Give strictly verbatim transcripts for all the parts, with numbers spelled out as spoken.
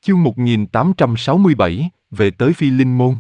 Chương một nghìn tám trăm sáu mươi bảy, về tới Phi Linh Môn.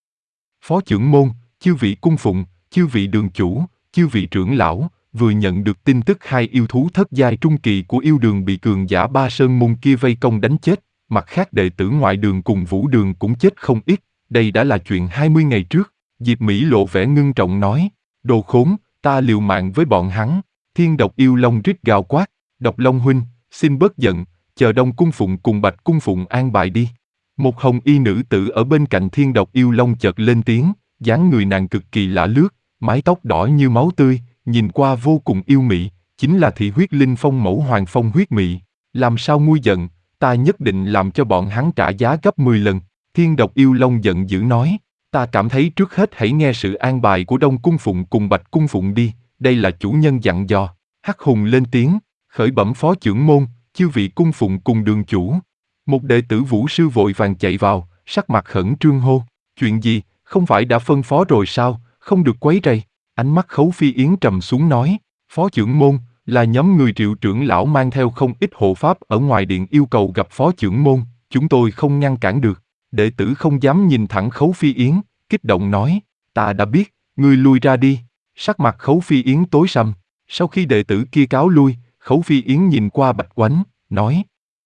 Phó trưởng môn, chư vị cung phụng, chư vị đường chủ, chư vị trưởng lão, vừa nhận được tin tức hai yêu thú thất giai trung kỳ của yêu đường bị cường giả Ba Sơn môn kia vây công đánh chết, mặt khác đệ tử ngoại đường cùng vũ đường cũng chết không ít, đây đã là chuyện hai mươi ngày trước. Diệp Mỹ lộ vẻ ngưng trọng nói, đồ khốn, ta liều mạng với bọn hắn. Thiên Độc Yêu Long rít gào quát, Độc Long huynh, xin bớt giận, chờ Đông cung phụng cùng Bạch cung phụng an bài đi. Một hồng y nữ tử ở bên cạnh Thiên Độc Yêu Long chợt lên tiếng, dáng người nàng cực kỳ lạ lướt, mái tóc đỏ như máu tươi, nhìn qua vô cùng yêu mị, chính là thị huyết linh phong mẫu Hoàng Phong huyết mị. Làm sao nguôi giận, ta nhất định làm cho bọn hắn trả giá gấp mười lần. Thiên Độc Yêu Long giận dữ nói, ta cảm thấy trước hết hãy nghe sự an bài của Đông cung phụng cùng Bạch cung phụng đi, đây là chủ nhân dặn dò. Hắc Hùng lên tiếng, khởi bẩm phó trưởng môn, chư vị cung phụng cùng đường chủ. Một đệ tử vũ sư vội vàng chạy vào, sắc mặt khẩn trương hô, chuyện gì, không phải đã phân phó rồi sao, không được quấy rầy. Ánh mắt Khấu Phi Yến trầm xuống nói, phó trưởng môn, là nhóm người Triệu trưởng lão mang theo không ít hộ pháp ở ngoài điện yêu cầu gặp phó trưởng môn, chúng tôi không ngăn cản được. Đệ tử không dám nhìn thẳng Khấu Phi Yến, kích động nói, ta đã biết, ngươi lui ra đi. Sắc mặt Khấu Phi Yến tối sầm, sau khi đệ tử kia cáo lui, Khấu Phi Yến nhìn qua Bạch Oánh, nói,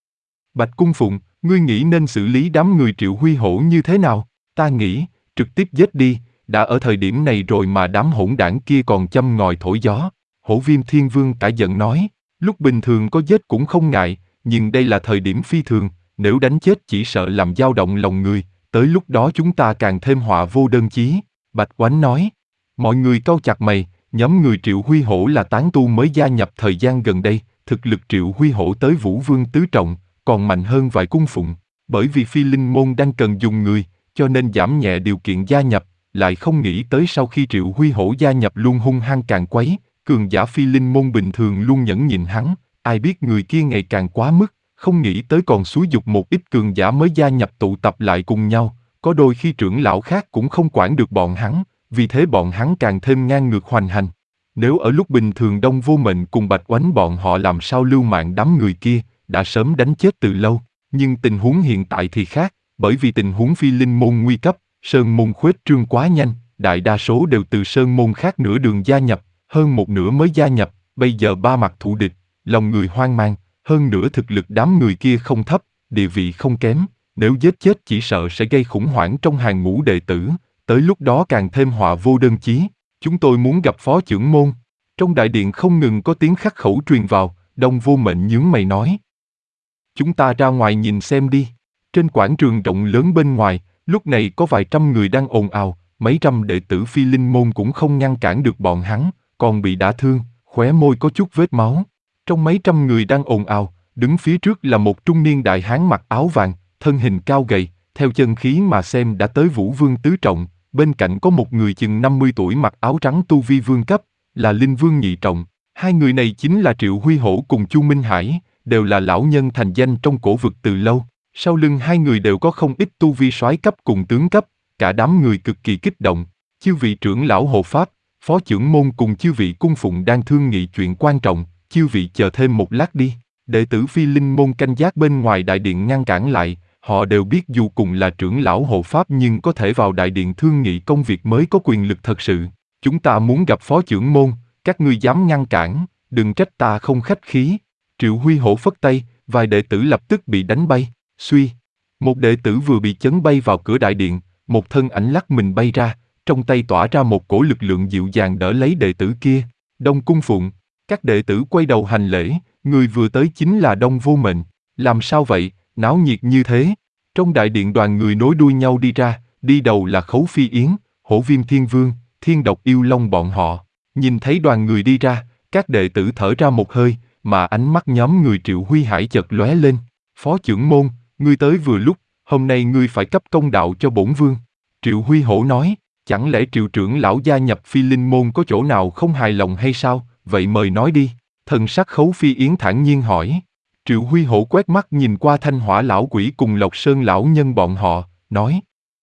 Bạch cung phụng, ngươi nghĩ nên xử lý đám người Triệu Huy Hổ như thế nào? Ta nghĩ, trực tiếp giết đi, đã ở thời điểm này rồi mà đám hỗn đảng kia còn châm ngòi thổi gió. Hổ Viêm Thiên Vương cả giận nói, lúc bình thường có giết cũng không ngại, nhưng đây là thời điểm phi thường, nếu đánh chết chỉ sợ làm dao động lòng người, tới lúc đó chúng ta càng thêm họa vô đơn chí. Bạch Oánh nói, mọi người cau chặt mày, nhóm người Triệu Huy Hổ là tán tu mới gia nhập thời gian gần đây, thực lực Triệu Huy Hổ tới Vũ Vương tứ trọng, còn mạnh hơn vài cung phụng, bởi vì Phi Linh môn đang cần dùng người, cho nên giảm nhẹ điều kiện gia nhập, lại không nghĩ tới sau khi Triệu Huy Hổ gia nhập luôn hung hăng càng quấy, cường giả Phi Linh môn bình thường luôn nhẫn nhịn hắn, ai biết người kia ngày càng quá mức, không nghĩ tới còn xúi giục một ít cường giả mới gia nhập tụ tập lại cùng nhau, có đôi khi trưởng lão khác cũng không quản được bọn hắn, vì thế bọn hắn càng thêm ngang ngược hoành hành. Nếu ở lúc bình thường Đông Vô Mệnh cùng Bạch Oánh bọn họ làm sao lưu mạng đám người kia, đã sớm đánh chết từ lâu, nhưng tình huống hiện tại thì khác, bởi vì tình huống Phi Linh môn nguy cấp, Sơn môn khuếch trương quá nhanh, đại đa số đều từ Sơn môn khác nửa đường gia nhập, hơn một nửa mới gia nhập, bây giờ ba mặt thù địch, lòng người hoang mang, hơn nữa thực lực đám người kia không thấp, địa vị không kém, nếu giết chết chỉ sợ sẽ gây khủng hoảng trong hàng ngũ đệ tử, tới lúc đó càng thêm họa vô đơn chí. Chúng tôi muốn gặp phó trưởng môn. Trong đại điện không ngừng có tiếng khắc khẩu truyền vào, Đông Vô Mệnh nhướng mày nói, chúng ta ra ngoài nhìn xem đi. Trên quảng trường rộng lớn bên ngoài, lúc này có vài trăm người đang ồn ào, mấy trăm đệ tử Phi Linh môn cũng không ngăn cản được bọn hắn, còn bị đả thương, khóe môi có chút vết máu. Trong mấy trăm người đang ồn ào, đứng phía trước là một trung niên đại hán mặc áo vàng, thân hình cao gầy, theo chân khí mà xem đã tới Vũ Vương tứ trọng, bên cạnh có một người chừng năm mươi tuổi mặc áo trắng tu vi vương cấp, là Linh Vương nhị trọng. Hai người này chính là Triệu Huy Hổ cùng Chu Minh Hải, đều là lão nhân thành danh trong cổ vực từ lâu. Sau lưng hai người đều có không ít tu vi soái cấp cùng tướng cấp, cả đám người cực kỳ kích động. Chư vị trưởng lão hộ pháp, phó trưởng môn cùng chư vị cung phụng đang thương nghị chuyện quan trọng, chư vị chờ thêm một lát đi. Đệ tử Phi Linh môn canh giác bên ngoài đại điện ngăn cản lại, họ đều biết dù cùng là trưởng lão hộ pháp nhưng có thể vào đại điện thương nghị công việc mới có quyền lực thật sự. Chúng ta muốn gặp phó trưởng môn, các ngươi dám ngăn cản, đừng trách ta không khách khí. Triệu Huy Hổ phất tay, vài đệ tử lập tức bị đánh bay. Suy, một đệ tử vừa bị chấn bay vào cửa đại điện, một thân ảnh lắc mình bay ra, trong tay tỏa ra một cổ lực lượng dịu dàng đỡ lấy đệ tử kia. Đông cung phụng, các đệ tử quay đầu hành lễ, người vừa tới chính là Đông Vô Mệnh. Làm sao vậy, náo nhiệt như thế? Trong đại điện đoàn người nối đuôi nhau đi ra, đi đầu là Khấu Phi Yến, Hổ Viêm Thiên Vương, Thiên Độc Yêu Long bọn họ. Nhìn thấy đoàn người đi ra, các đệ tử thở ra một hơi, mà ánh mắt nhóm người Triệu Huy Hải chợt lóe lên. Phó trưởng môn, ngươi tới vừa lúc, hôm nay ngươi phải cấp công đạo cho bổn vương. Triệu Huy Hổ nói, chẳng lẽ Triệu trưởng lão gia nhập Phi Linh môn có chỗ nào không hài lòng hay sao, vậy mời nói đi. Thần sắc Khấu Phi Yến thản nhiên hỏi. Triệu Huy Hổ quét mắt nhìn qua Thanh Hỏa lão quỷ cùng Lộc Sơn lão nhân bọn họ, nói,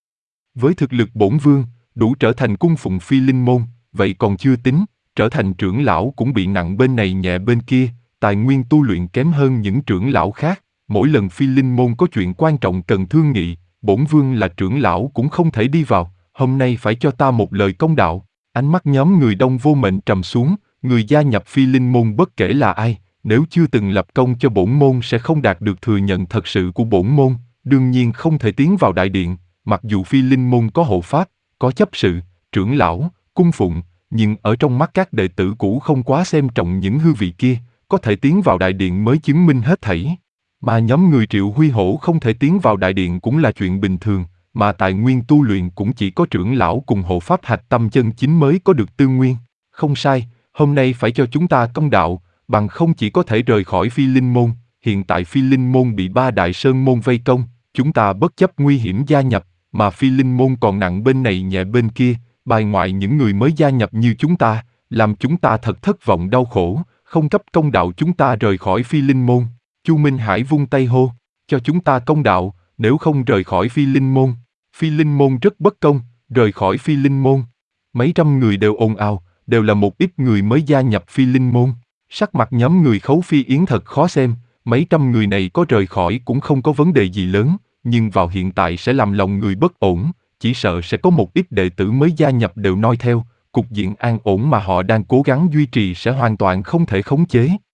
với thực lực bổn vương, đủ trở thành cung phụng Phi Linh môn, vậy còn chưa tính, trở thành trưởng lão cũng bị nặng bên này nhẹ bên kia, tài nguyên tu luyện kém hơn những trưởng lão khác, Mỗi lần Phi Linh môn có chuyện quan trọng cần thương nghị, bổn vương là trưởng lão cũng không thể đi vào, hôm nay phải cho ta một lời công đạo. Ánh mắt nhóm người Đông Vô Mệnh trầm xuống, người gia nhập Phi Linh môn bất kể là ai, nếu chưa từng lập công cho bổn môn sẽ không đạt được thừa nhận thật sự của bổn môn, đương nhiên không thể tiến vào đại điện, mặc dù Phi Linh môn có hộ pháp, có chấp sự, trưởng lão, cung phụng, nhưng ở trong mắt các đệ tử cũ không quá xem trọng những hư vị kia, có thể tiến vào đại điện mới chứng minh hết thảy. Mà nhóm người Triệu Huy Hổ không thể tiến vào đại điện cũng là chuyện bình thường, mà tài nguyên tu luyện cũng chỉ có trưởng lão cùng hộ pháp hạch tâm chân chính mới có được tư nguyên. Không sai, hôm nay phải cho chúng ta công đạo, bằng không chỉ có thể rời khỏi Phi Linh môn. Hiện tại Phi Linh môn bị ba đại sơn môn vây công, chúng ta bất chấp nguy hiểm gia nhập, mà Phi Linh môn còn nặng bên này nhẹ bên kia, bài ngoại những người mới gia nhập như chúng ta, làm chúng ta thật thất vọng đau khổ, không cấp công đạo chúng ta rời khỏi Phi Linh môn. Chu Minh Hải vung tay hô, cho chúng ta công đạo, nếu không rời khỏi Phi Linh môn. Phi Linh môn rất bất công, rời khỏi Phi Linh môn. Mấy trăm người đều ồn ào, đều là một ít người mới gia nhập Phi Linh môn. Sắc mặt nhóm người Khấu Phi Yến thật khó xem, mấy trăm người này có rời khỏi cũng không có vấn đề gì lớn, nhưng vào hiện tại sẽ làm lòng người bất ổn, chỉ sợ sẽ có một ít đệ tử mới gia nhập đều noi theo, cục diện an ổn mà họ đang cố gắng duy trì sẽ hoàn toàn không thể khống chế.